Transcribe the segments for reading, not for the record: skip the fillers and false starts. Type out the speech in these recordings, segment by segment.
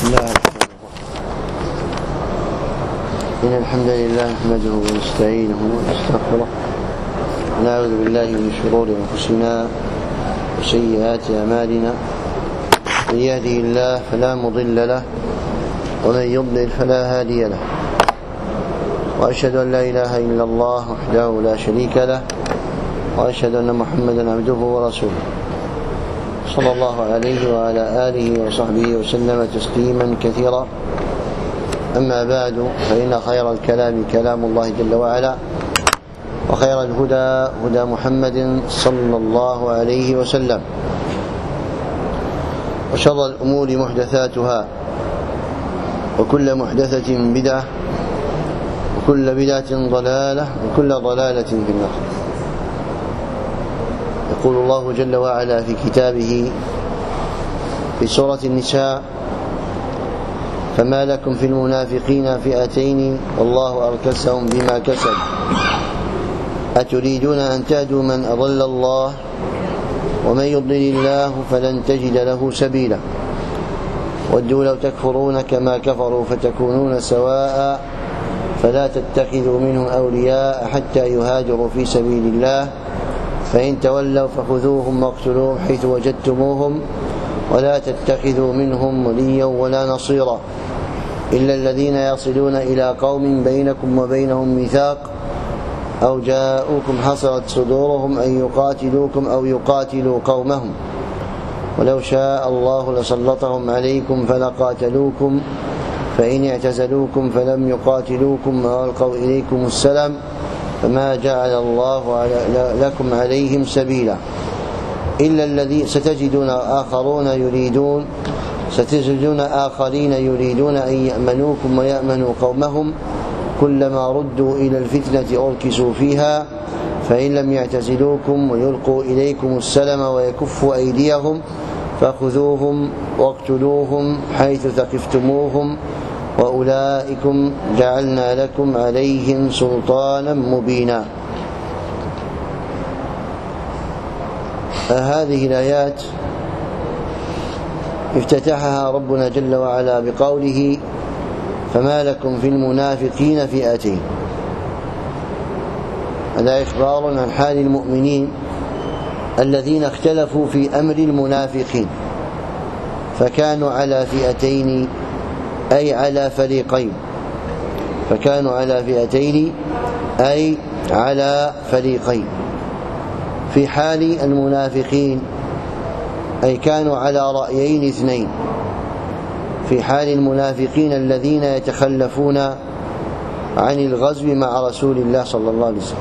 الله الرحمن الرحيم. إن الحمد لله نحمده ونستعينه ونستغفره ونعوذ بالله من شرور أنفسنا وسيئات أعمالنا. من يهده الله فلا مضل له ومن يضلل فلا هادي له، وأشهد أن لا إله إلا الله وحده لا شريك له، وأشهد أن محمدا عبده ورسوله صلى الله عليه وعلى آله وصحبه وسلم تسليما كثيرا. أما بعد، فإن خير الكلام كلام الله جل وعلا، وخير الهدى هدى محمد صلى الله عليه وسلم، وشر الأمور محدثاتها، وكل محدثة بدعة، وكل بدعة ضلالة، وكل ضلالة في النار. يقول الله جل وعلا في كتابه في سورة النساء: فما لكم في المنافقين فئتين والله أركسهم بما كسبوا أتريدون أن تهدوا من أضل الله ومن يضلل الله فلن تجد له سبيلا ودوا لو تكفرون كما كفروا فتكونون سواء فلا تتخذوا منهم أولياء حتى يهاجروا في سبيل الله فإن تولوا فخذوهم واقتلوهم حيث وجدتموهم ولا تتخذوا منهم وليا ولا نصيرا إلا الذين يصلون إلى قوم بينكم وبينهم ميثاق أو جاءوكم حصرت صدورهم أن يقاتلوكم أو يقاتلوا قومهم ولو شاء الله لسلطهم عليكم فلقاتلوكم فإن اعتزلوكم فلم يقاتلوكم وألقوا إليكم السلام فما جعل الله لكم عليهم سبيلا إلا الذي ستجدون آخرين يريدون أن يأمنوكم ويأمنوا قومهم كلما ردوا إلى الفتنة أركسوا فيها فإن لم يعتزلوكم ويلقوا إليكم السلم ويكفوا أيديهم فخذوهم واقتلوهم حيث ثقفتموهم وأولئكم جعلنا لكم عليهم سلطانا مبينا. هذه الآيات افتتحها ربنا جل وعلا بقوله: فما لكم في المنافقين فئتين. هذا إخبار عن حال المؤمنين الذين اختلفوا في أمر المنافقين، فكانوا على فئتين أي على فريقين، فكانوا على فئتين أي على فريقين. في حال المنافقين أي كانوا على رأيين اثنين. في حال المنافقين الذين يتخلفون عن الغزو مع رسول الله صلى الله عليه وسلم،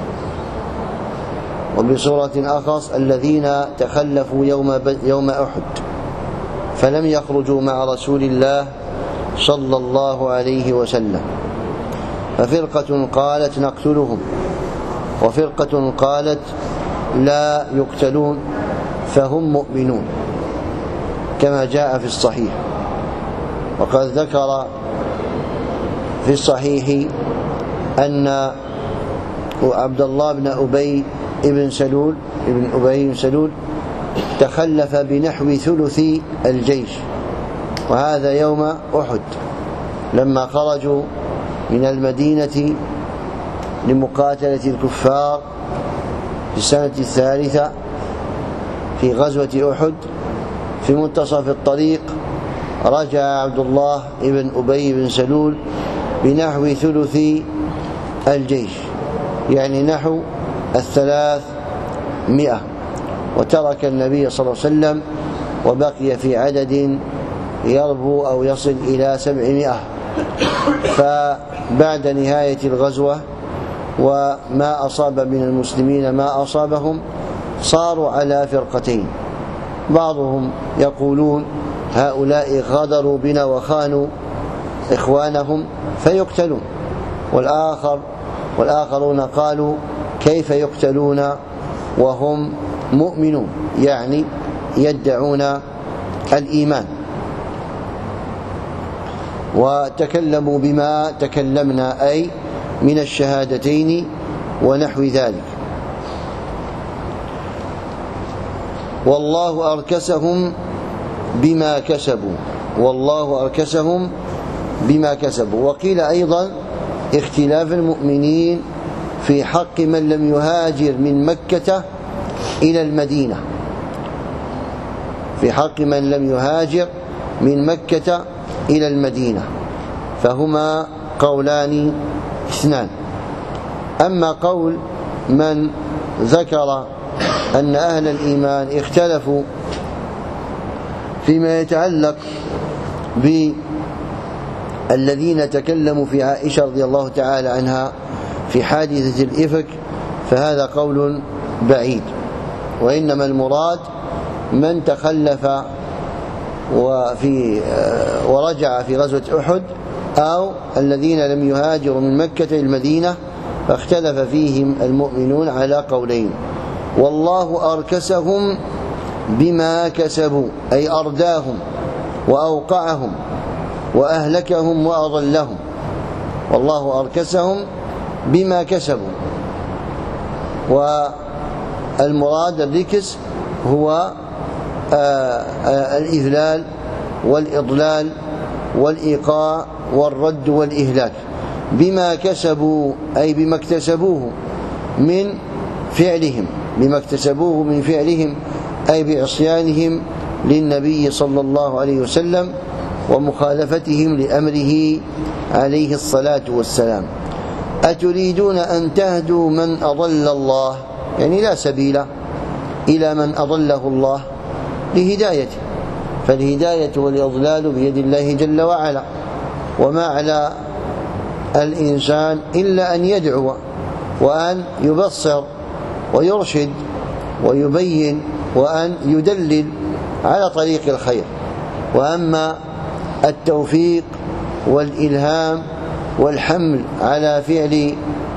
وبصورة أخص الذين تخلفوا يوم أحد فلم يخرجوا مع رسول الله صلى الله عليه وسلم. ففرقة قالت نقتلهم، وفرقة قالت لا يقتلون فهم مؤمنون كما جاء في الصحيح. وقد ذكر في الصحيح أن عبد الله بن أبي بن سلول تخلف بنحو ثلث الجيش، وهذا يوم أحد لما خرجوا من المدينة لمقاتلة الكفار في السنة الثالثة في غزوة أحد. في منتصف الطريق رجع عبد الله بن أبي بن سلول بنحو ثلث الجيش، يعني نحو 300، وترك النبي صلى الله عليه وسلم وبقي في عدد يربو أو يصل إلى 700. فبعد نهاية الغزوة وما أصاب من المسلمين ما أصابهم صاروا على فرقتين. بعضهم يقولون هؤلاء غدروا بنا وخانوا إخوانهم فيقتلون، والآخرون قالوا كيف يقتلون وهم مؤمنون، يعني يدعون الإيمان. وتكلموا بما تكلمنا أي من الشهادتين ونحو ذلك. والله أركسهم بما كسبوا، والله أركسهم بما كسبوا. وقيل أيضا اختلاف المؤمنين في حق من لم يهاجر من مكة إلى المدينة، في حق من لم يهاجر من مكة إلى المدينة، فهما قولان اثنان. أما قول من ذكر أن أهل الإيمان اختلفوا فيما يتعلق بالذين تكلموا في عائشة رضي الله تعالى عنها في حادثة الإفك، فهذا قول بعيد، وإنما المراد من تخلف ورجع في غزوة أحد، أو الذين لم يهاجروا من مكة إلى المدينة، فاختلف فيهم المؤمنون على قولين. والله أركسهم بما كسبوا، أي أرداهم وأوقعهم وأهلكهم وأضلهم. والله أركسهم بما كسبوا، والمراد الركس هو الإذلال والإضلال والإيقاع والرد والإهلاك. بما كسبوا أي بما اكتسبوه من فعلهم، بما اكتسبوه من فعلهم أي بعصيانهم للنبي صلى الله عليه وسلم ومخالفتهم لأمره عليه الصلاة والسلام. أتريدون أن تهدوا من أضل الله، يعني لا سبيل إلى من أضله الله لهدايته، فالهداية والإضلال بيد الله جل وعلا، وما على الإنسان إلا أن يدعو وأن يبصر ويرشد ويبين وأن يدلل على طريق الخير. وأما التوفيق والإلهام والحمل على فعل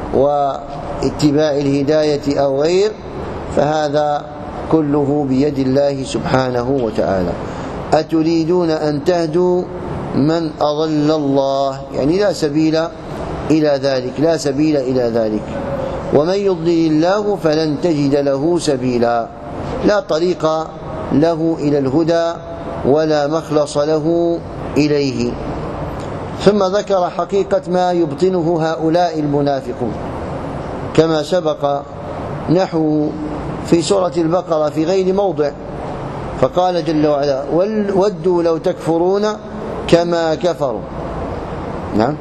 واتباع الهداية أو غير، فهذا كله بيد الله سبحانه وتعالى. أتريدون أن تهدوا من أضل الله، يعني لا سبيل إلى ذلك، لا سبيل إلى ذلك. ومن يضلل الله فلن تجد له سبيلا، لا طريق له إلى الهدى ولا مخلص له إليه. ثم ذكر حقيقة ما يبطنه هؤلاء المنافقون كما سبق نحو في سورة البقرة في غير موضع، فقال جل وعلا: ودوا لو تكفرون كما كفروا. نعم،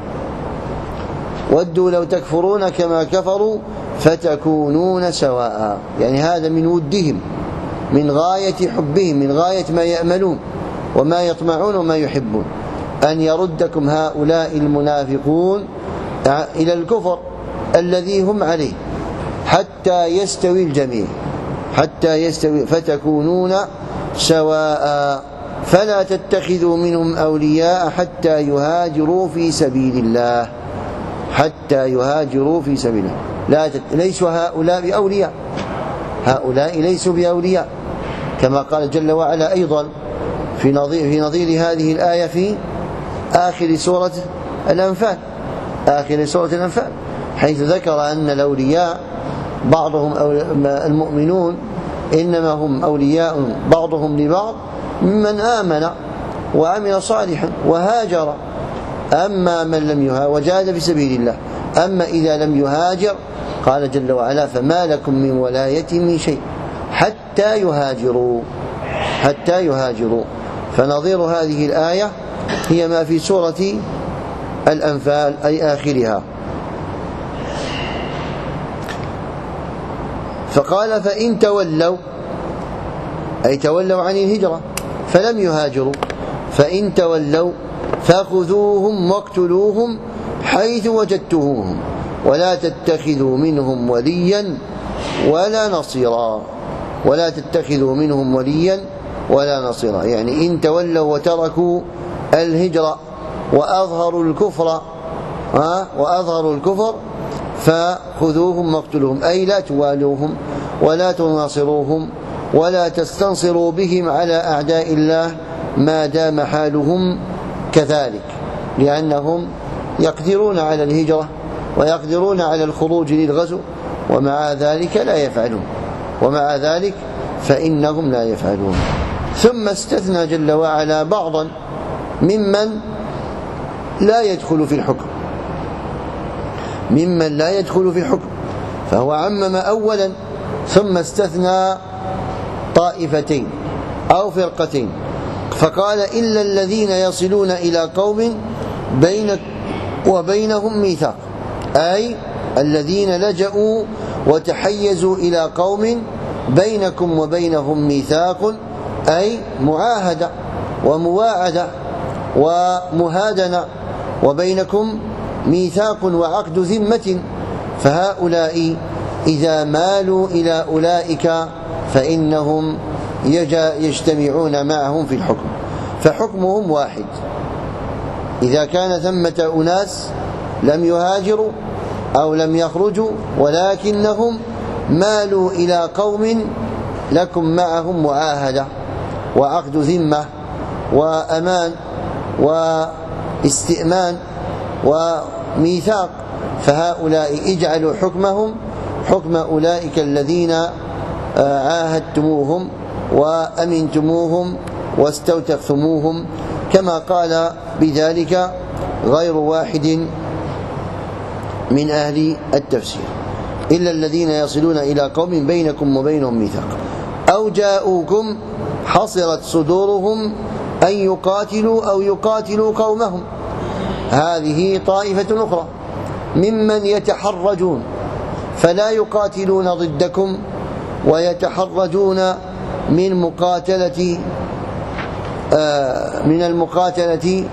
ودوا لو تكفرون كما كفروا فتكونون سواء، يعني هذا من ودهم، من غاية حبهم، من غاية ما يأملون وما يطمعون وما يحبون، أن يردكم هؤلاء المنافقون إلى الكفر الذي هم عليه حتى يستوي الجميع، حتى يستوي، فتكونون سواء، فلا تتخذوا منهم أولياء حتى يهاجروا في سبيل الله، حتى يهاجروا في سبيل الله. ليسوا هؤلاء بأولياء، هؤلاء ليسوا بأولياء، كما قال جل وعلا أيضا في نظير هذه الآية في آخر سورة الأنفال، آخر سورة الأنفال، حيث ذكر أن الأولياء بعضهم المؤمنون إنما هم أولياء بعضهم لبعض ممن آمن وعمل صالحا وهاجر. أما من لم يهاجر وجاهد في سبيل الله، أما إذا لم يهاجر قال جل وعلا: فما لكم من ولاية من شيء حتى يهاجروا، حتى يهاجروا. فنظير هذه الآية هي ما في سورة الأنفال أي آخرها. فقال: فإن تولوا، أي تولوا عن الهجرة فلم يهاجروا، فإن تولوا فخذوهم واقتلوهم حيث وجدتموهم ولا تتخذوا منهم وليا ولا نصيرا، ولا تتخذوا منهم وليا ولا نصيرا. يعني إن تولوا وتركوا الهجرة وأظهروا الكفر فخذوهم واقتلوهم، أي لا توالوهم ولا تناصروهم ولا تستنصروا بهم على أعداء الله ما دام حالهم كذلك، لأنهم يقدرون على الهجرة ويقدرون على الخروج للغزو، ومع ذلك لا يفعلون، ومع ذلك فإنهم لا يفعلون. ثم استثنى جل وعلا بعضا ممن لا يدخل في الحكم، ممن لا يدخل في الحكم، فهو عمم أولا ثم استثنى طائفتين أو فرقتين، فقال إلا الذين يصلون إلى قوم بينك وبينهم ميثاق، أي الذين لجأوا وتحيزوا إلى قوم بينكم وبينهم ميثاق، أي معاهدة ومواعدة ومهادنة، وبينكم ميثاق وعقد ذمة، فهؤلاء إذا مالوا إلى أولئك فإنهم يجتمعون معهم في الحكم، فحكمهم واحد. إذا كان ثمة أناس لم يهاجروا أو لم يخرجوا ولكنهم مالوا إلى قوم لكم معهم معاهدة وعقد ذمة وأمان واستئمان وميثاق، فهؤلاء اجعلوا حكمهم حكم أولئك الذين عاهدتموهم وأمنتموهم واستوثقتموهم، كما قال بذلك غير واحد من أهل التفسير، إلا الذين يصلون إلى قوم بينكم وبينهم ميثاق أو جاءوكم حصرت صدورهم أن يقاتلوا أو يقاتلوا قومهم. هذه طائفة أخرى ممن يتحرجون فلا يقاتلون ضدكم ويتحرجون من المقاتلة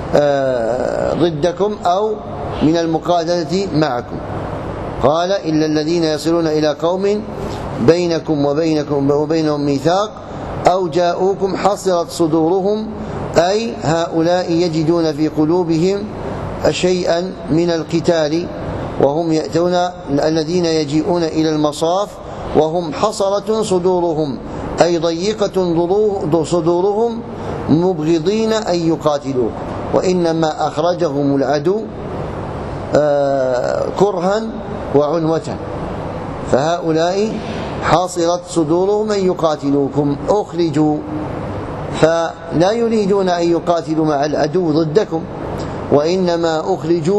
ضدكم أو من المقاتلة معكم. قال إلا الذين يصلون إلى قوم بينكم وبينهم ميثاق أو جاءوكم حصرت صدورهم، أي هؤلاء يجدون في قلوبهم شيئا من القتال، وهم يأتون الذين يجيئون إلى المصاف وهم حصرة صدورهم، أي ضيقة صدورهم مبغضين أن يقاتلوك، وإنما أخرجهم العدو كرها وعنوة، فهؤلاء حاصرت صدورهم أن يقاتلوكم، أخرجوا فلا يريدون أن يقاتلوا مع العدو ضدكم، وإنما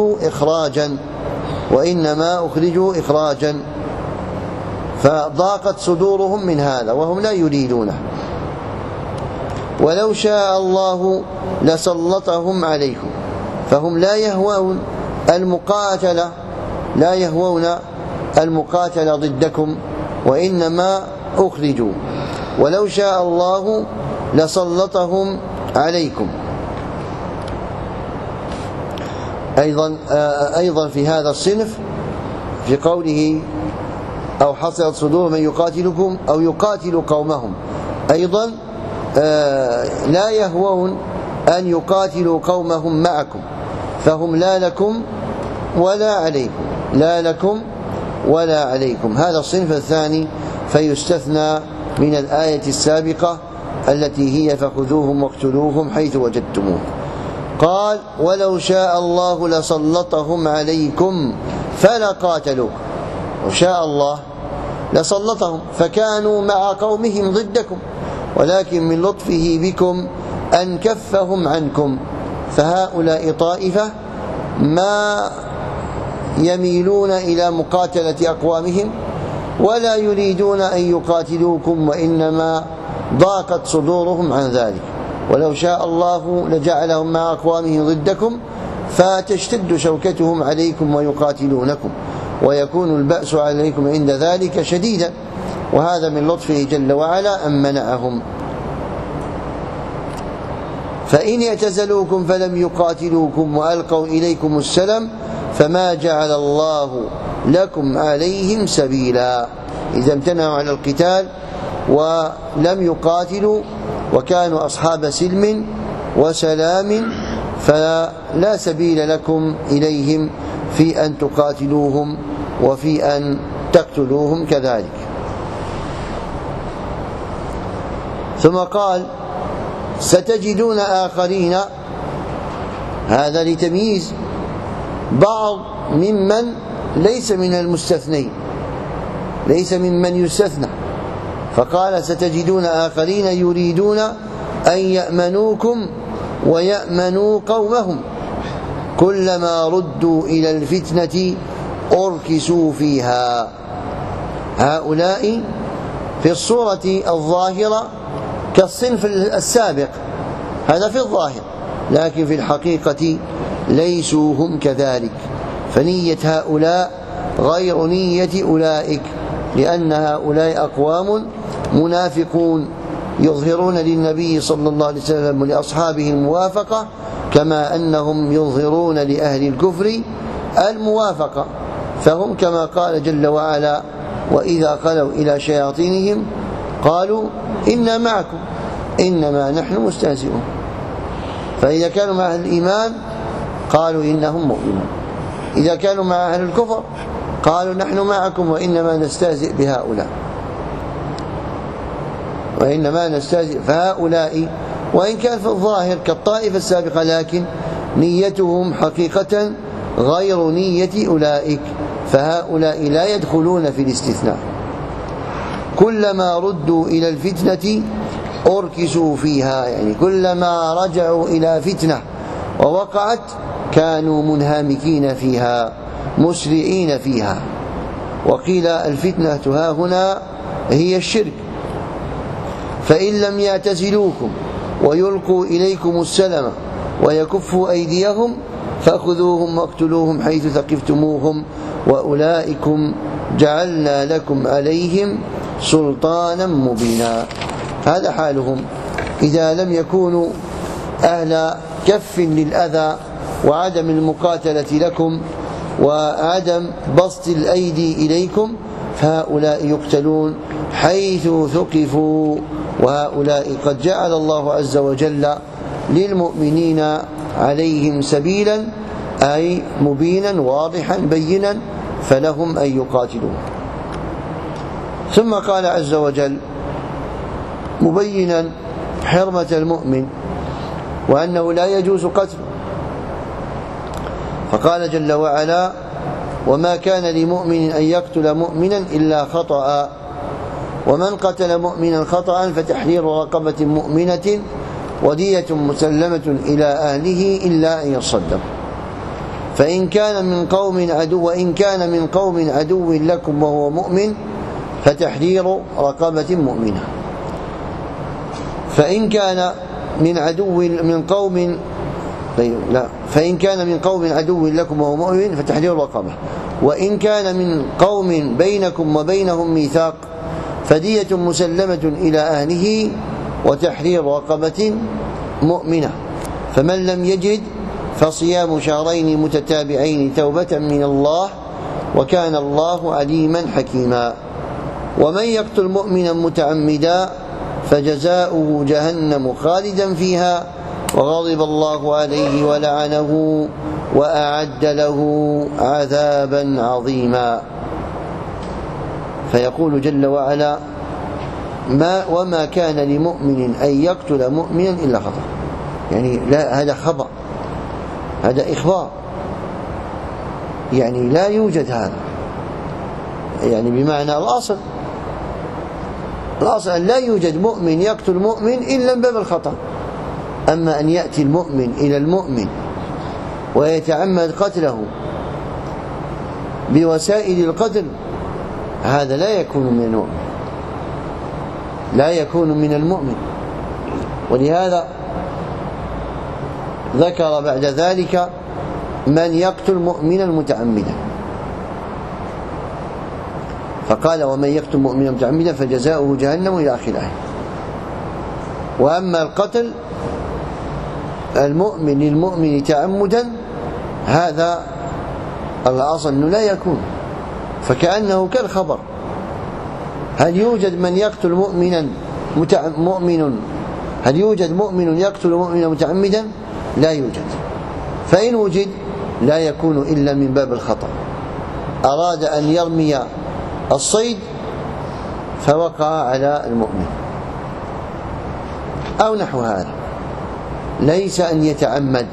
أخرجوا إخراجا فضاقت صدورهم من هذا وهم لا يريدونه. ولو شاء الله لسلطهم عليكم، فهم لا يهوون المقاتلة ضدكم، وإنما أخرجوا. ولو شاء الله لسلطهم عليكم. أيضا في هذا الصنف في قوله أو حصلت صدور من يقاتلكم أو يقاتل قومهم، أيضا لا يهوون أن يقاتلوا قومهم معكم، فهم لا لكم ولا عليكم. هذا الصنف الثاني فيستثنى من الآية السابقة التي هي فخذوهم واقتلوهم حيث وجدتموهم. قال ولو شاء الله لسلطهم عليكم فلقاتلوكم، وشاء الله لسلطهم فكانوا مع قومهم ضدكم، ولكن من لطفه بكم أن كفهم عنكم، فهؤلاء طائفة ما يميلون إلى مقاتلة أقوامهم ولا يريدون أن يقاتلوكم، وإنما ضاقت صدورهم عن ذلك. ولو شاء الله لجعلهم مع أقوامهم ضدكم فتشتد شوكتهم عليكم ويقاتلونكم، ويكون البأس عليكم عند ذلك شديدا، وهذا من لطفه جل وعلا أن منعهم. فإن اعتزلوكم فلم يقاتلوكم وألقوا إليكم السلم فما جعل الله لكم عليهم سبيلا. إذا امتنعوا عن القتال ولم يقاتلوا وكانوا أصحاب سلم وسلام فلا سبيل لكم إليهم في أن تقاتلوهم وفي أن تقتلوهم كذلك. ثم قال ستجدون آخرين، هذا لتمييز بعض ممن ليس من المستثنين، ليس ممن يستثنى، فقال ستجدون آخرين يريدون أن يأمنوكم ويأمنوا قومهم كلما ردوا إلى الفتنة أركسوا فيها. هؤلاء في الصورة الظاهرة كالصنف السابق، هذا في الظاهر، لكن في الحقيقة ليسوا هم كذلك، فنية هؤلاء غير نية أولئك، لأن هؤلاء أقوام منافقون يظهرون للنبي صلى الله عليه وسلم ولأصحابه الموافقة، كما أنهم يظهرون لأهل الكفر الموافقة. فهم كما قال جل وعلا: وإذا خلوا إلى شياطينهم قالوا إنا معكم إنما نحن مستهزئون. فإذا كانوا مع أهل الإيمان قالوا إنهم مؤمنون، إذا كانوا مع أهل الكفر قالوا نحن معكم وإنما نستهزئ بهؤلاء، وإنما نستهزئ. فهؤلاء وإن كان في الظاهر كالطائفة السابقة، لكن نيتهم حقيقة غير نية أولئك، فهؤلاء لا يدخلون في الاستثناء. كلما ردوا إلى الفتنة أركسوا فيها، يعني كلما رجعوا إلى فتنة ووقعت كانوا منهمكين فيها مسرعين فيها. وقيل الفتنة ها هنا هي الشرك، فإن لم يعتزلوكم ويلقوا إليكم السلم ويكفوا أيديهم فخذوهم واقتلوهم حيث ثقفتموهم وأولئكم جعلنا لكم عليهم سلطانا مبينا. هذا حالهم إذا لم يكونوا أهل كف للأذى وعدم المقاتلة لكم وعدم بسط الأيدي إليكم، فهؤلاء يقتلون حيث ثقفوا. وهؤلاء قد جعل الله عز وجل للمؤمنين عليهم سبيلا، أي مبينا واضحا بينا، فلهم أن يقاتلوا. ثم قال عز وجل مبينا حرمة المؤمن وأنه لا يجوز قتله، فقال جل وعلا: وما كان لمؤمن أن يقتل مؤمنا إلا خطأ، ومن قتل مؤمنا خطأ فتحرير رقبة مؤمنة ودية مسلمة إلى أهله إلا أن يصدق. وإن كان من قوم عدو لكم وهو مؤمن فتحرير رقبة مؤمنة. فإن كان من قوم عدو لكم وهو مؤمن فتحرير رقبة، وإن كان من قوم بينكم وبينهم ميثاق فدية مسلمة إلى أهله وتحرير رقبة مؤمنة. فمن لم يجد فصيام شهرين متتابعين توبة من الله وكان الله عليما حكيما. ومن يقتل مؤمنا متعمدا فجزاؤه جهنم خالدا فيها وغضب الله عليه ولعنه وأعد له عذابا عظيما. فيقول جل وعلا: وما كان لمؤمن أن يقتل مؤمنا إلا خطأ، يعني لا، هذا خبر، هذا إخبار، يعني لا يوجد هذا، يعني بمعنى الأصل أن لا يوجد مؤمن يقتل مؤمن إلا من باب الخطأ. أما أن يأتي المؤمن إلى المؤمن ويتعمد قتله بوسائل القتل، هذا لا يكون من المؤمن، لا يكون من المؤمن. ولهذا ذكر بعد ذلك من يقتل مؤمنا متعمدا، فقال: ومن يقتل مؤمنا متعمدا فجزاؤه جهنم إلى آخر الآية. وأما القتل المؤمن للمؤمن تعمدا، هذا الأصل أنه لا يكون، فكأنه كالخبر. هل يوجد من يقتل هل يوجد مؤمن يقتل مؤمنا متعمدا؟ لا يوجد. فإن وجد لا يكون إلا من باب الخطأ، أراد أن يرمي الصيد فوقع على المؤمن أو نحو هذا، ليس أن يتعمد.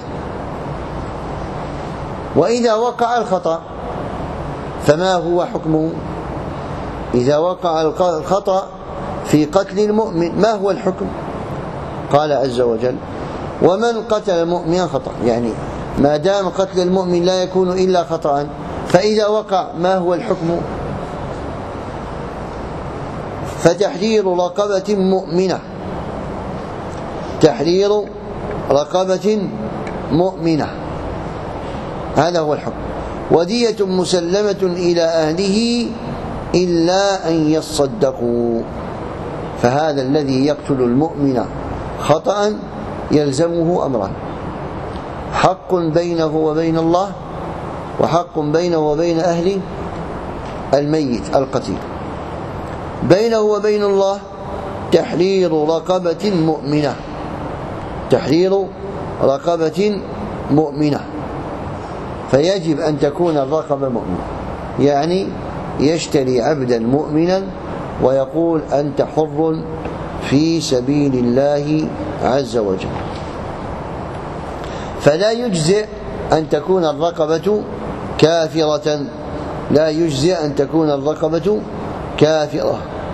وإذا وقع الخطأ فما هو حكمه؟ إذا وقع الخطأ في قتل المؤمن ما هو الحكم؟ قال عز وجل: ومن قتل مؤمنا خطأ، يعني ما دام قتل المؤمن لا يكون إلا خطأ، فإذا وقع ما هو الحكم؟ فتحرير رقبة مؤمنة، تحرير رقبة مؤمنة، هذا هو الحكم. ودية مسلمة إلى أهله إلا أن يصدقوا. فهذا الذي يقتل المؤمن خطأ يلزمه أمران: حق بينه وبين الله، وحق بينه وبين أهل الميت القتيل. بينه وبين الله تحرير رقبة مؤمنة، تحرير رقبة مؤمنة، فيجب أن تكون الرقبة مؤمنة، يعني يشتري عبدا مؤمنا ويقول أنت حر في سبيل الله عز وجل. فلا يجزئ أن تكون الرقبة كافرة، لا يجزئ أن تكون الرقبة كافرة،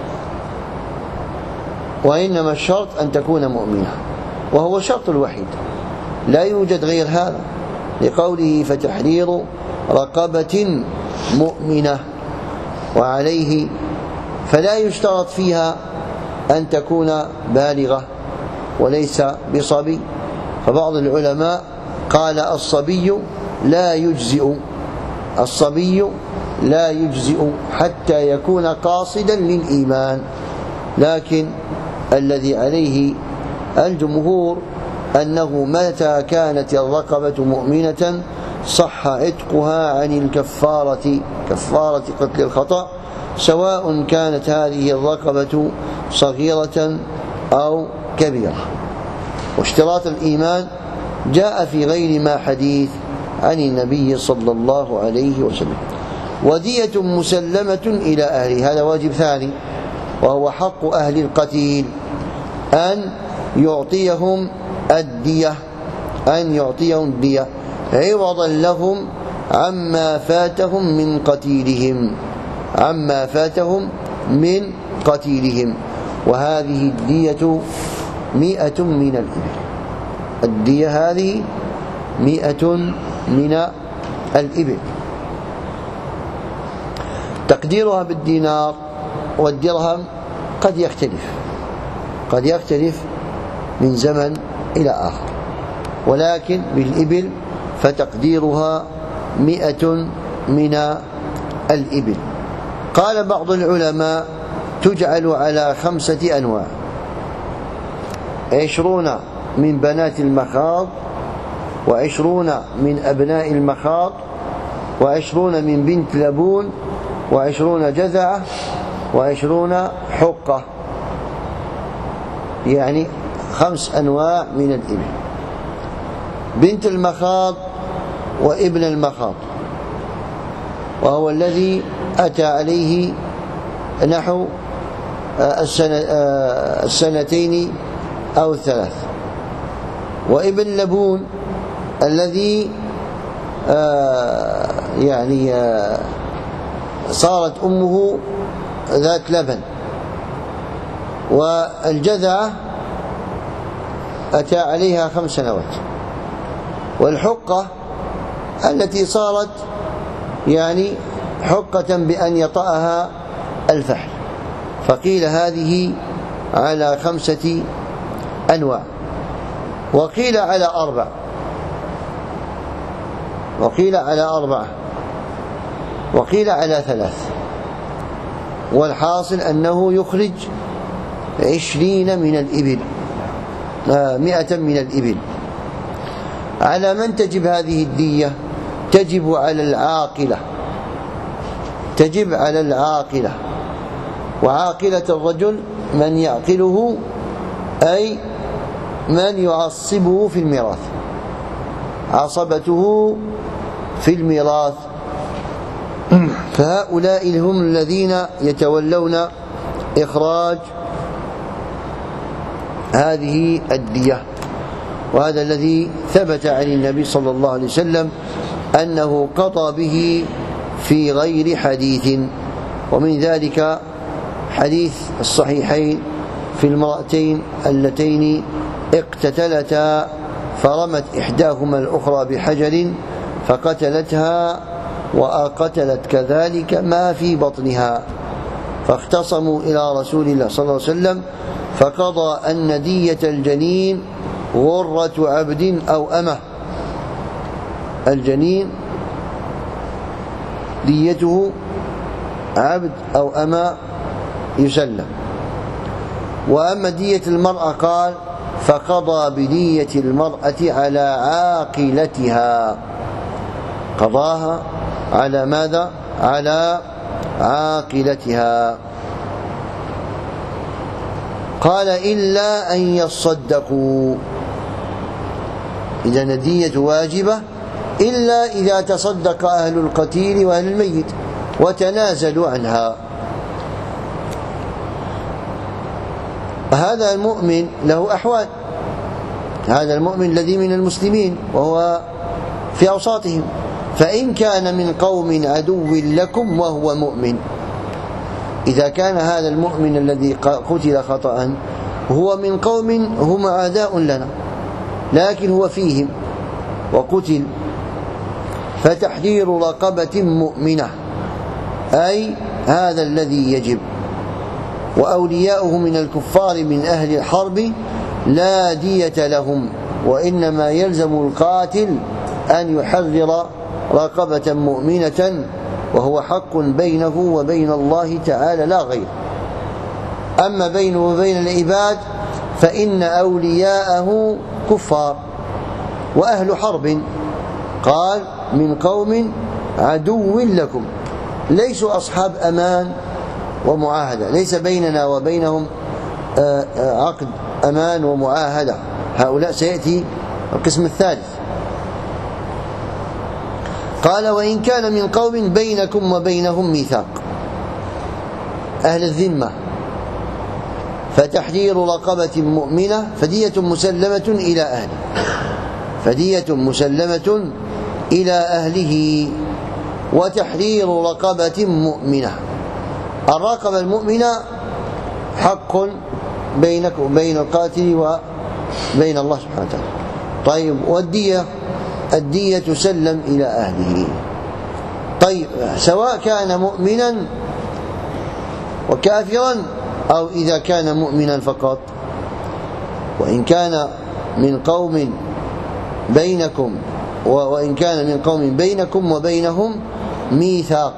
وإنما الشرط أن تكون مؤمنة، وهو الشرط الوحيد، لا يوجد غير هذا، لقوله فتحرير رقبة مؤمنة. وعليه فلا يشترط فيها أن تكون بالغة وليس بصبي، فبعض العلماء قال الصبي لا يجزئ، الصبي لا يجزئ حتى يكون قاصدا للإيمان، لكن الذي عليه الجمهور أنه متى كانت الرقبة مؤمنة صح عتقها عن الكفارة، كفارة قتل الخطأ، سواء كانت هذه الرقبة صغيرة أو كبيرة. واشتراط الإيمان جاء في غير ما حديث عن النبي صلى الله عليه وسلم. ودية مسلمة إلى أهله، هذا واجب ثاني، وهو حق أهل القتيل أن يعطيهم الدية، أن يعطيهم الدية عوضا لهم عما فاتهم من قتيلهم، عما فاتهم من قتيلهم. وهذه الدية 100 من الإبل، الدية هذه 100 من الإبل، تقديرها بالدينار والدرهم قد يختلف، قد يختلف من زمن إلى آخر، ولكن بالإبل فتقديرها 100 من الإبل. قال بعض العلماء تجعل على 5 أنواع: 20 من بنات المخاض، 20 من أبناء المخاض، 20 من بنت لبون، 20 جذعة، 20 حقة، يعني 5 أنواع من الإبل: بنت المخاض وابن المخاض، وهو الذي أتى عليه نحو 2 أو 3، وابن لبون الذي يعني صارت أمه ذات لبن، والجذعة أتى عليها 5 سنوات، والحقة التي صارت يعني حقة بأن يطأها الفحل. فقيل هذه على 5 أنواع، وقيل على 4، وقيل على 4، وقيل على 3. والحاصل أنه يخرج 20 من الإبل، 100 من الإبل. على من تجب هذه الدية؟ تجب على العاقلة، تجب على العاقلة. وعاقلة الرجل من يعقله، أي من يعصبه في الميراث، عصبته في الميراث، فهؤلاء هم الذين يتولون إخراج هذه الدية. وهذا الذي ثبت عن النبي صلى الله عليه وسلم أنه قضى به في غير حديث. ومن ذلك حديث الصحيحين في المرأتين اللتين اقتتلتا فرمت إحداهما الأخرى بحجر فقتلتها وقتلت كذلك ما في بطنها، فاختصموا إلى رسول الله صلى الله عليه وسلم فقضى أن دية الجنين غرة عبد أو أمة. الجنين ديته عبد أو أمة يسلم. وأما دية المرأة قال فقضى بدية المرأة على عاقلتها، قضاها على ماذا؟ على عاقلتها. قال إلا أن يصدقوا، إذا الدية واجبة إلا إذا تصدق أهل القتيل وأهل الميت وتنازلوا عنها. هذا المؤمن له أحوال، هذا المؤمن الذي من المسلمين وهو في أوساطهم، فإن كان من قوم عدو لكم وهو مؤمن، إذا كان هذا المؤمن الذي قتل خطأ هو من قوم هم أعداء لنا لكن هو فيهم وقتل، فتحرير رقبة مؤمنة، أي هذا الذي يجب. وأولياؤه من الكفار من أهل الحرب لا دية لهم، وإنما يلزم القاتل أن يحرر رقبة مؤمنة، وهو حق بينه وبين الله تعالى لا غير. أما بينه وبين العباد فإن أولياءه كفار وأهل حرب، قال من قوم عدو لكم، ليسوا أصحاب أمان ومعاهدة، ليس بيننا وبينهم عقد أمان ومعاهدة، هؤلاء سيأتي القسم الثالث. قال وإن كان من قوم بينكم وبينهم ميثاق، أهل الذمة، فتحرير رقبة مؤمنة فدية مسلمة إلى أهله، فدية مسلمة إلى أهله، وتحرير رقبة مؤمنة. الرقبة المؤمنة حق بينك وبين القاتل وبين الله سبحانه وتعالى. طيب الدية تسلم إلى أهله. طيب سواء كان مؤمنا وكافرا أو إذا كان مؤمنا فقط. وإن كان من قوم بينكم وبينهم ميثاق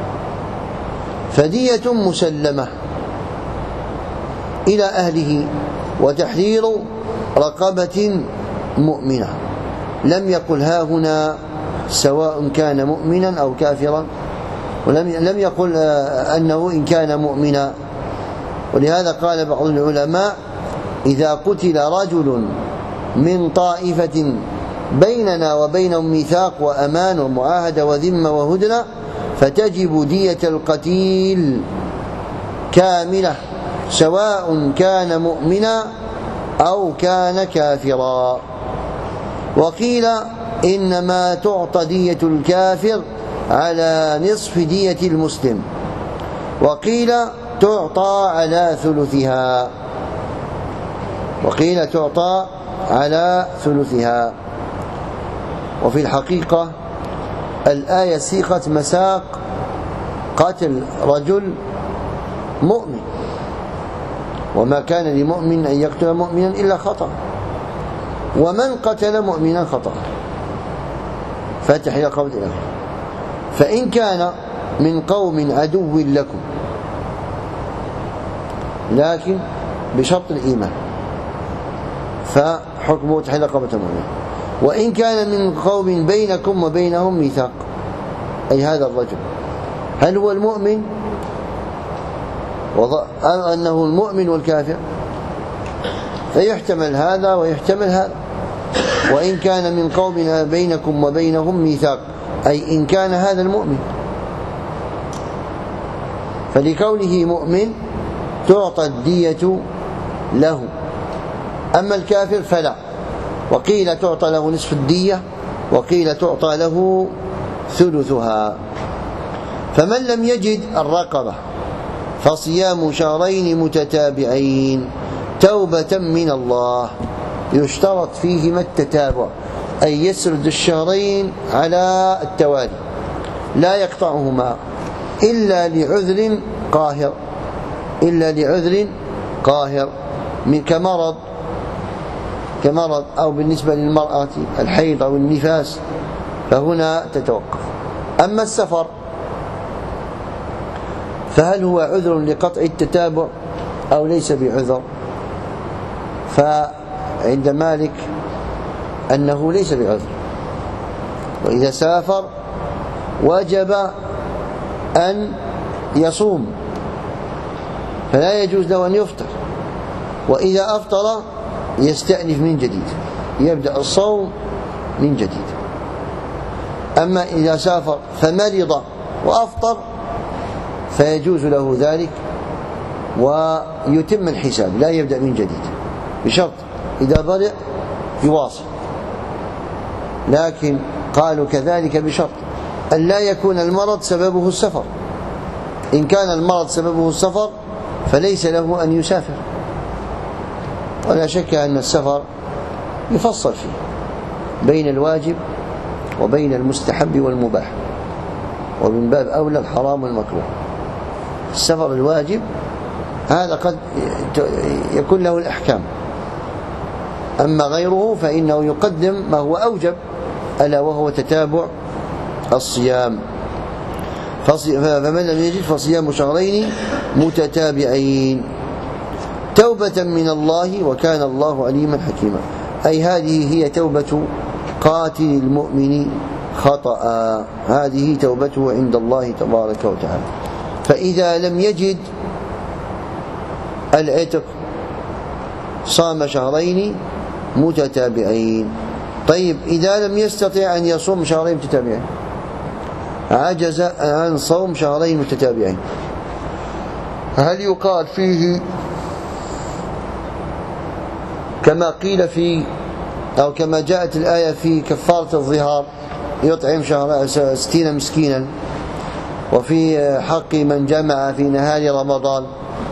فدية مسلمة إلى أهله وتحرير رقبة مؤمنة. لم يقل ها هنا سواء كان مؤمنا أو كافرا، ولم يقل أنه إن كان مؤمنا. ولهذا قال بعض العلماء إذا قتل رجل من طائفة بيننا وبينهم ميثاق وأمان ومعاهدة وذمة وهدنة فتجب دية القتيل كاملة سواء كان مؤمنا أو كان كافرا. وقيل إنما تعطى دية الكافر على نصف دية المسلم، وقيل تعطى على ثلثها. وفي الحقيقة الآية سيقت مساق قتل رجل مؤمن، وما كان لمؤمن أن يقتل مؤمنا إلا خطأ، ومن قتل مؤمنا خطأ فتحرير رقبة الآخر. فإن كان من قوم عدو لكم لكن بشرط الإيمان فحكمه تحرير رقبة مؤمنة. وإن كان من قوم بينكم وبينهم ميثاق، أي هذا الرجل هل هو المؤمن أم أنه المؤمن والكافر، فيحتمل هذا ويحتمل هذا. وإن كان من قوم بينكم وبينهم ميثاق، أي إن كان هذا المؤمن، فلكونه مؤمن تعطى الدية له. أما الكافر فلا، وقيل تعطى له نصف الدية وقيل تعطى له ثلثها. فمن لم يجد الرقبة فصيام شهرين متتابعين توبة من الله. يشترط فيهما التتابع، أي يسرد الشهرين على التوالي لا يقطعهما إلا لعذر قاهر من كمرض أو بالنسبة للمرأة الحيض أو النفاس، فهنا تتوقف. أما السفر فهل هو عذر لقطع التتابع أو ليس بعذر؟ فعند مالك أنه ليس بعذر، وإذا سافر وجب أن يصوم فلا يجوز له أن يفطر، وإذا أفطر يستأنف من جديد، يبدأ الصوم من جديد. أما إذا سافر فمرض وأفطر فيجوز له ذلك ويتم الحساب، لا يبدأ من جديد، بشرط إذا برئ يواصل. لكن قالوا كذلك بشرط أن لا يكون المرض سببه السفر. إن كان المرض سببه السفر فليس له أن يسافر، ولا شك أن السفر يفصل فيه بين الواجب وبين المستحب والمباح، ومن باب أولى الحرام والمكروه. السفر الواجب هذا قد يكون له الأحكام، أما غيره فإنه يقدم ما هو أوجب، ألا وهو تتابع الصيام. فمن لم يجد فصيام شهرين متتابعين توبة من الله وكان الله عليما حكيما، أي هذه هي توبة قاتل المؤمن خطأ، هذه توبته عند الله تبارك وتعالى. فإذا لم يجد العتق صام شهرين متتابعين. طيب إذا لم يستطع أن يصوم شهرين متتابعين، عجز عن صوم شهرين متتابعين، هل يقال فيه كما قيل في أو كما جاءت الآية في كفارة الظهار يطعم 60 مسكينا، وفي حق من جمع في نهار رمضان،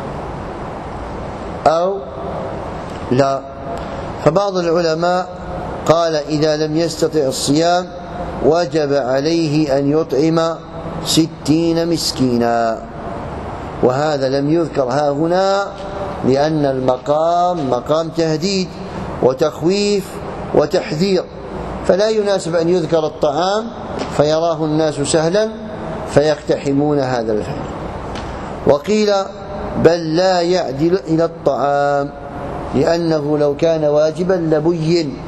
أو لا؟ فبعض العلماء قال إذا لم يستطع الصيام وجب عليه أن يطعم 60 مسكينا، وهذا لم يذكر ها هنا لأن المقام مقام تهديد وتخويف وتحذير، فلا يناسب أن يذكر الطعام فيراه الناس سهلا فيقتحمون هذا الفعل. وقيل بل لا يعدل إلى الطعام، لأنه لو كان واجبا لبين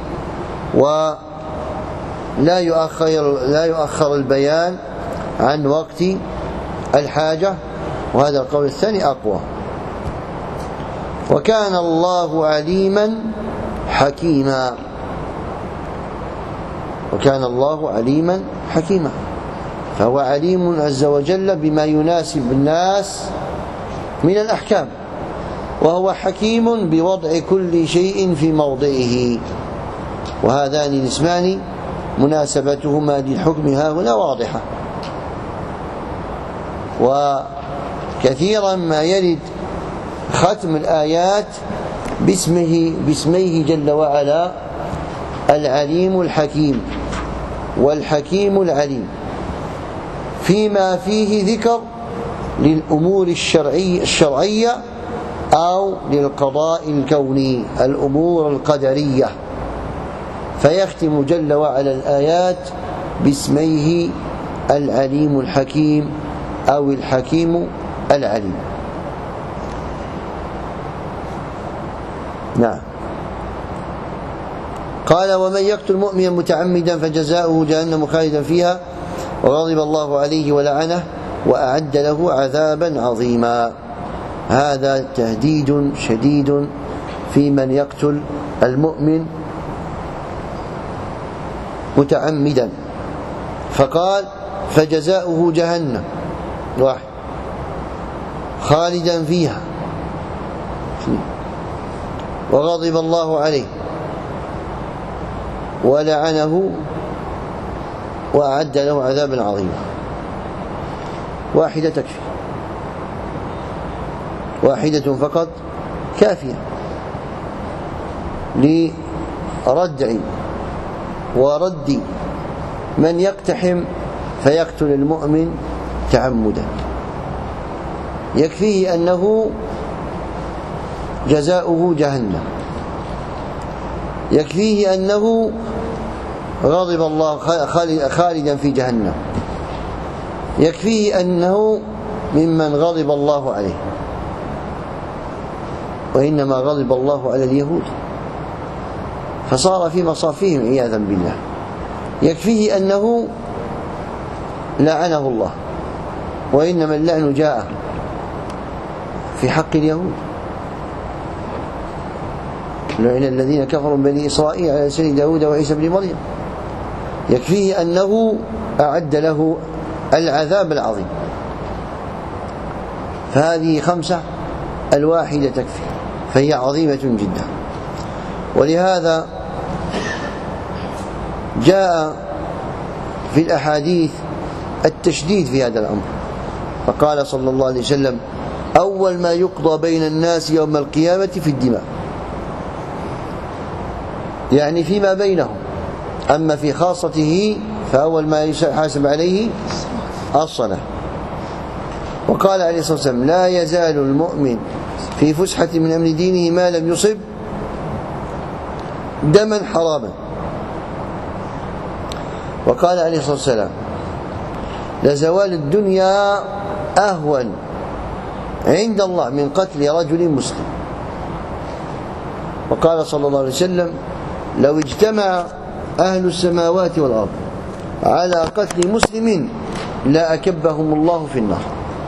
ولا يؤخر البيان عن وقت الحاجة، وهذا القول الثاني أقوى. وكان الله عليما حكيما، وكان الله عليما حكيما، فهو عليم عز وجل بما يناسب الناس من الأحكام، وهو حكيم بوضع كل شيء في موضعه، وهذان الاسمان مناسبتهما للحكم ها هنا واضحة. وكثيرا ما يرد ختم الآيات باسميه جل وعلا العليم الحكيم والحكيم العليم، فيما فيه ذكر للأمور الشرعية أو للقضاء الكوني، الأمور القدرية، فيختم جل وعلا الآيات باسميه العليم الحكيم أو الحكيم العليم. نعم. قال ومن يقتل مؤمنا متعمدا فجزاؤه جهنم خالدا فيها وغضب الله عليه ولعنه وأعد له عذابا عظيما. هذا تهديد شديد في من يقتل المؤمن متعمدا، فقال فجزاؤه جهنم واحد خالدا فيها وغضب الله عليه ولعنه وأعد له عذابا عظيما. واحدة تكفي، واحدة فقط كافية ردع ورد من يقتحم فيقتل المؤمن تعمدا، يكفيه أنه جزاؤه جهنم، يكفيه أنه غضب الله خالدا في جهنم، يكفيه أنه ممن غضب الله عليه، وإنما غضب الله على اليهود فصار في مصافيهم عياذا بالله، يكفيه أنه لعنه الله، وإنما اللعن جاء في حق اليهود، لعن الذين كفروا من بني إسرائيل على لسان داود وعيسى بن مريم، يكفيه أنه أعد له العذاب العظيم. فهذه 5 الواحدة تكفي، فهي عظيمة جدا. ولهذا جاء في الأحاديث التشديد في هذا الأمر، فقال صلى الله عليه وسلم: أول ما يقضى بين الناس يوم القيامة في الدماء، يعني فيما بينهم، أما في خاصته فأول ما يحاسب عليه الصلاة. وقال عليه الصلاة والسلام: لا يزال المؤمن في فسحة من أمر دينه ما لم يصب دما حراما. وقال عليه الصلاة والسلام: لزوال الدنيا أهون عند الله من قتل رجل مسلم. وقال صلى الله عليه وسلم: لو اجتمع أهل السماوات والأرض على قتل مسلم لا أكبهم الله في النار.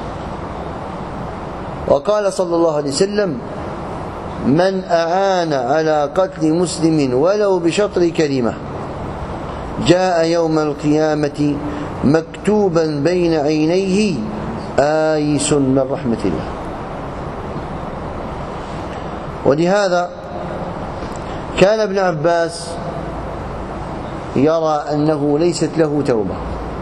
وقال صلى الله عليه وسلم: من أعان على قتل مسلم ولو بشطر كلمة جاء يوم القيامة مكتوبا بين عينيه آيس من رحمة الله. ولهذا كان ابن عباس يرى أنه ليست له توبة،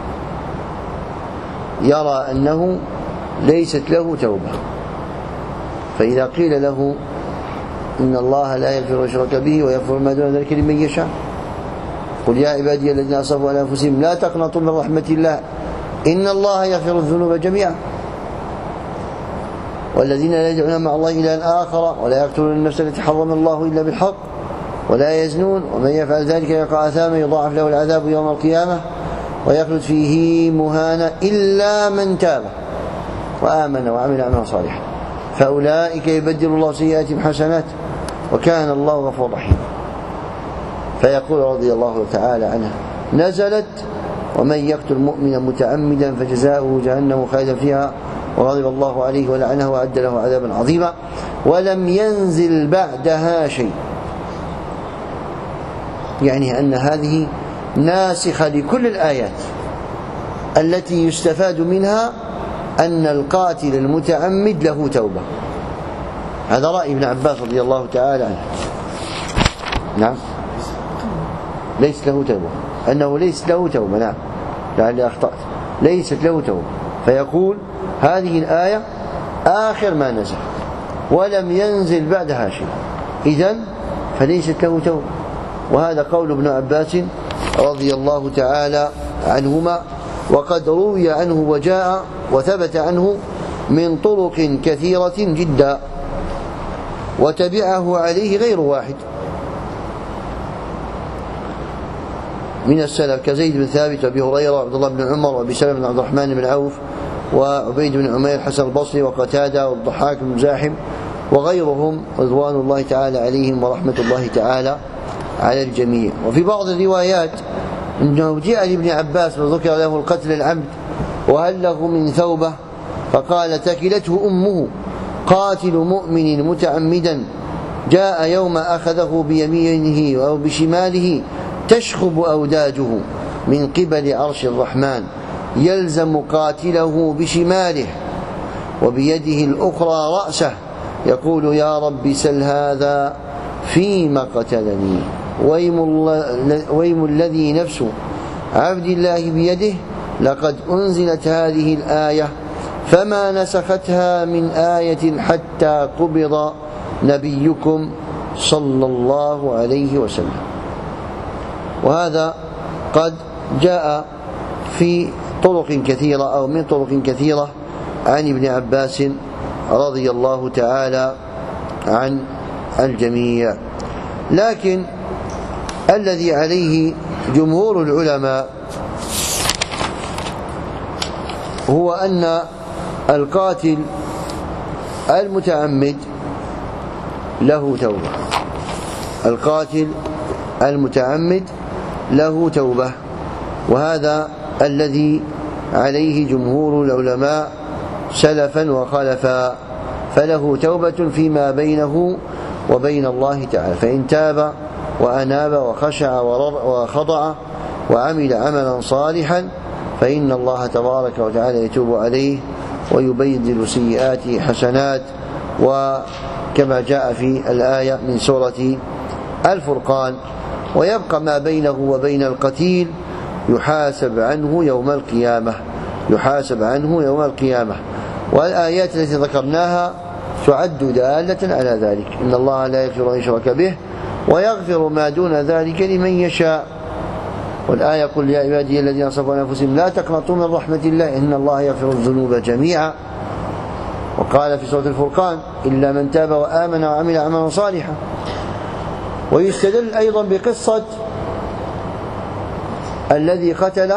يرى أنه ليست له توبة. فإذا قيل له إن الله لا يغفر يشرك به ويغفر ما دون ذلك لمن يشاء، قل يا عبادي الذين أسرفوا على أنفسهم لا تقنطوا من رحمة الله إن الله يغفر الذنوب جميعا، والذين لا يدعون مع الله إلها آخر ولا يقتلون النفس التي حرم الله إلا بالحق ولا يزنون ومن يفعل ذلك يلقى أثاما يضاعف له العذاب يوم القيامة ويخلد فيه مهانا إلا من تاب وآمن وعمل عملا صالحا فأولئك يبدل الله سيئاتهم حسنات وكان الله غفورا رحيما. فيقول رضي الله تعالى عنه: نزلت: ومن يقتل مؤمنا متعمدا فجزاؤه جهنم خالدا فيها وغضب الله عليه ولعنه وأعد له عذابا عظيما. ولم ينزل بعدها شيء، يعني أن هذه ناسخة لكل الآيات التي يستفاد منها أن القاتل المتعمد له توبة. هذا رأي ابن عباس رضي الله تعالى عنه. نعم، ليس له توبة، أنه ليس له توبة. نعم، لعلي أخطأت، ليست له توبة. فيقول هذه الآية آخر ما نزل ولم ينزل بعدها شيء، إذن فليست له توبة. وهذا قول ابن عباس رضي الله تعالى عنهما، وقد روي عنه وجاء وثبت عنه من طرق كثيرة جدا، وتبعه عليه غير واحد من السلف كزيد بن ثابت وابي هريرة وعبد الله بن عمر وابي سلمة بن عبد الرحمن بن عوف وعبيد بن عمير الحسن البصري وقتادة والضحاك بن مزاحم وغيرهم رضوان الله تعالى عليهم ورحمة الله تعالى على الجميع. وفي بعض الروايات أنه جاء لابن عباس وذكر له القتل العمد وهل له من ثوبة، فقال: تكلته أمه، قاتل مؤمن متعمدا جاء يوم أخذه بيمينه أو بشماله تشخب أوداجه من قبل عرش الرحمن، يلزم قاتله بشماله وبيده الأخرى رأسه يقول: يا رب سل هذا فيما قتلني، ويم الذي نفس عبد الله بيده، لقد أنزلت هذه الآية فما نسختها من آية حتى قبض نبيكم صلى الله عليه وسلم. وهذا قد جاء في طرق كثيرة أو من طرق كثيرة عن ابن عباس رضي الله تعالى عن الجميع. لكن الذي عليه جمهور العلماء هو أن القاتل المتعمد له توبة. القاتل المتعمد له توبة، وهذا الذي عليه جمهور العلماء سلفا وخلفا، فله توبة فيما بينه وبين الله تعالى، فإن تاب وأناب وخشع وخضع وعمل عملا صالحا فإن الله تبارك وتعالى يتوب عليه ويبدل سيئاته حسنات، وكما جاء في الآية من سورة الفرقان. ويبقى ما بينه وبين القتيل يحاسب عنه يوم القيامة، يحاسب عنه يوم القيامة. والآيات التي ذكرناها تعد دالة على ذلك. إن الله لا يغفر أن يشرك به ويغفر ما دون ذلك لمن يشاء. والآية قل يا عبادي الذين أسرفوا على أنفسهم لا تقنطوا من رحمة الله إن الله يغفر الذنوب جميعا. وقال في سورة الفرقان إلا من تاب وآمن وعمل عملا صالحا. ويستدل أيضا بقصة الذي قتل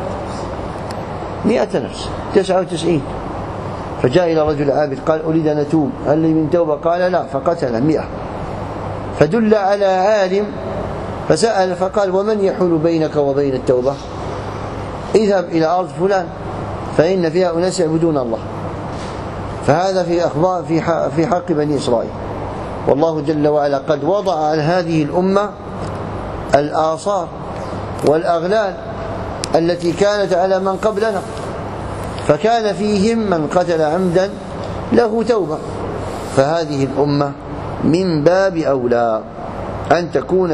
100 نفس 99، فجاء إلى رجل عابد قال أريد أن أتوب هل لي من توبة؟ قال لا، فقتل 100. فدل على عالم فسأل فقال ومن يحول بينك وبين التوبة؟ اذهب إلى أرض فلان فإن فيها أناس يعبدون الله. فهذا في أخبار في حق بني إسرائيل. والله جل وعلا قد وضع عن هذه الأمة الآثار والأغلال التي كانت على من قبلنا، فكان فيهم من قتل عمدا له توبة. فهذه الأمة من باب أولى أن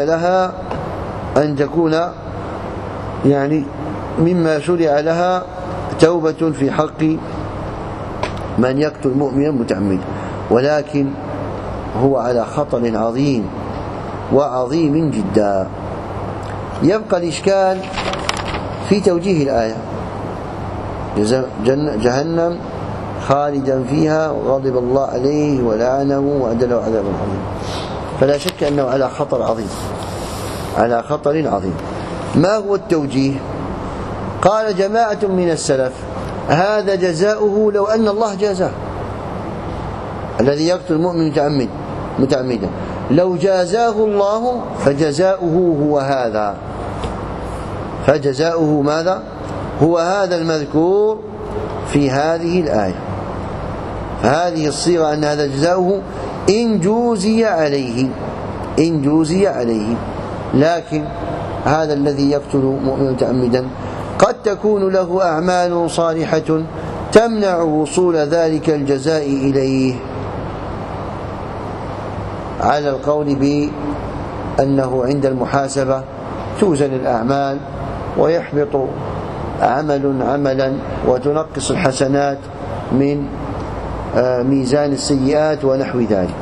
تكون يعني مما شرع لها توبة في حق من يقتل مؤمنا متعمدا، ولكن هو على خطر عظيم وعظيم جدا. يبقى الإشكال في توجيه الآية جهنم خالدا فيها وغضب الله عليه ولعنه وأعد له عذابا عظيما. فلا شك أنه على خطر عظيم، على خطر عظيم. ما هو التوجيه؟ قال جماعة من السلف هذا جزاؤه لو أن الله جازاه. الذي يقتل المؤمن متعمدا لو جازاه الله فجزاؤه هو هذا، فجزاؤه ماذا؟ هو هذا المذكور في هذه الآية. فهذه الصيغة أن هذا جزاؤه إن جوزي عليه. لكن هذا الذي يقتل مؤمنا متعمدا قد تكون له أعمال صالحة تمنع وصول ذلك الجزاء إليه، على القول بأنه عند المحاسبة توزن الأعمال ويحبط عملا وتنقص الحسنات من ميزان السيئات ونحو ذلك.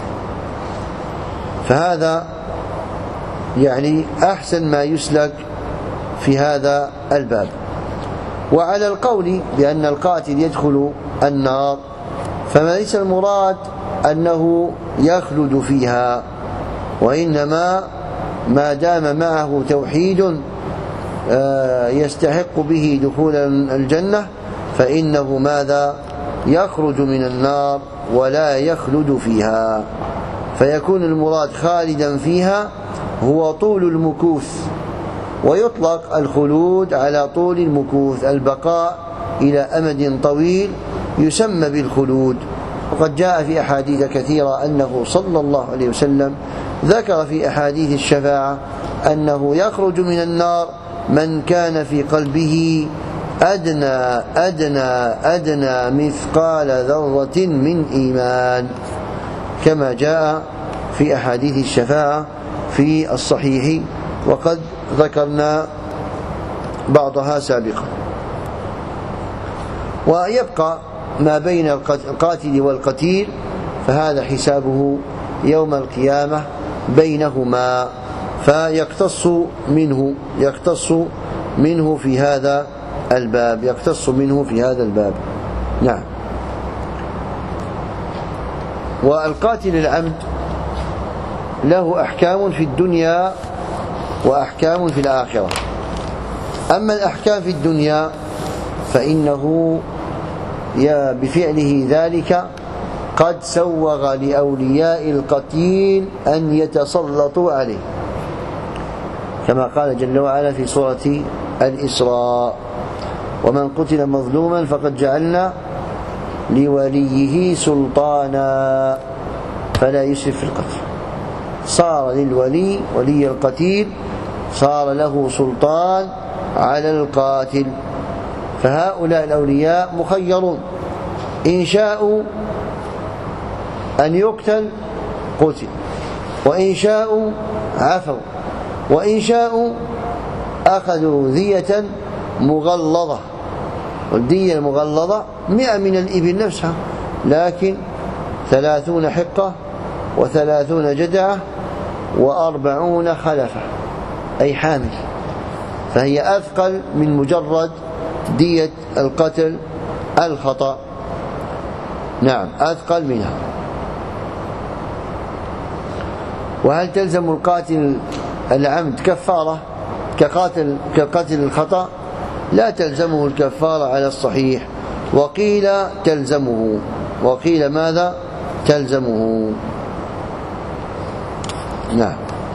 فهذا يعني أحسن ما يسلك في هذا الباب. وعلى القول بأن القاتل يدخل النار فليس المراد أنه يخلد فيها، وإنما ما دام معه توحيد يستحق به دخول الجنة فإنه ماذا؟ يخرج من النار ولا يخلد فيها. فيكون المراد خالدا فيها هو طول المكوث، ويطلق الخلود على طول المكوث، البقاء إلى أمد طويل يسمى بالخلود. وقد جاء في أحاديث كثيرة أنه صلى الله عليه وسلم ذكر في أحاديث الشفاعة أنه يخرج من النار من كان في قلبه أدنى مثقال ذرة من إيمان، كما جاء في أحاديث الشفاعة في الصحيح، وقد ذكرنا بعضها سابقا. ويبقى ما بين القاتل والقتيل فهذا حسابه يوم القيامة بينهما، فيقتص منه في هذا الباب. نعم. والقاتل العمد له أحكام في الدنيا وأحكام في الآخرة. أما الأحكام في الدنيا فإنه بفعله ذلك قد سوغ لأولياء القتيل أن يتسلطوا عليه، كما قال جل وعلا في سورة الإسراء: ومن قتل مظلوما فقد جعلنا لوليه سلطانا فلا يسرف في القتل. صار للولي ولي القتيل صار له سلطان على القاتل. فهؤلاء الأولياء مخيرون، إن شاءوا أن يقتل قتل، وإن شاءوا عفوا، وإن شاءوا أخذوا دية مغلظة، والدية المغلظة 100 من الإبل نفسها، لكن 30 حقة و30 جدعة و40 خلفة، أي حامل، فهي أثقل من مجرد دية القتل الخطأ. نعم، أثقل منها. وهل تلزم القاتل العمد كفارة كقاتل الخطأ؟ لا تلزمه الكفارة على الصحيح، وقيل تلزمه، وقيل ماذا؟ تلزمه. نعم.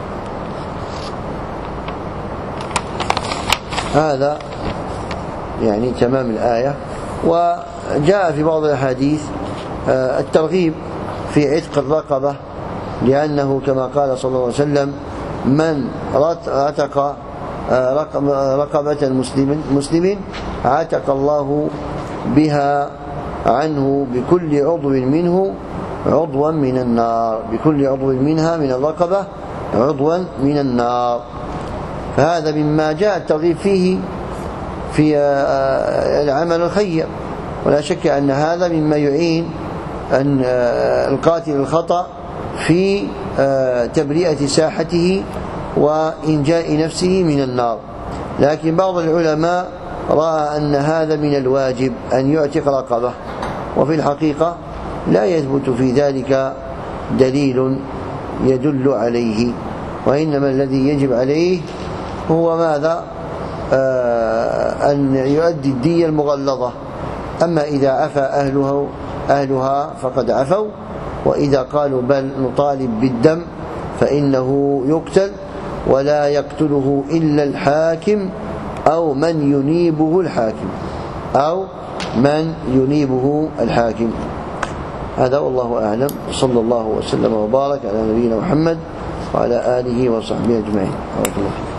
هذا يعني تمام الآية. وجاء في بعض الأحاديث الترغيب في عتق الرقبة، لأنه كما قال صلى الله عليه وسلم: من عتق رقبة مسلم عتق الله بها عنه بكل عضو منه عضوا من النار، بكل عضو منها من الرقبة عضوا من النار. فهذا مما جاء الترغيب فيه في العمل الخير، ولا شك أن هذا مما يعين أن القاتل الخطأ في تبرئة ساحته وإنجاء نفسه من النار. لكن بعض العلماء رأى أن هذا من الواجب أن يعتق رقبة، وفي الحقيقة لا يثبت في ذلك دليل يدل عليه، وإنما الذي يجب عليه هو ماذا؟ أن يؤدي الدية المغلظة. أما إذا عفى أهلها فقد عفوا، وإذا قالوا بل نطالب بالدم فإنه يقتل، ولا يقتله إلا الحاكم أو من ينيبه الحاكم. هذا والله أعلم. صلى الله وسلم وبارك على نبينا محمد وعلى آله وصحبه أجمعين.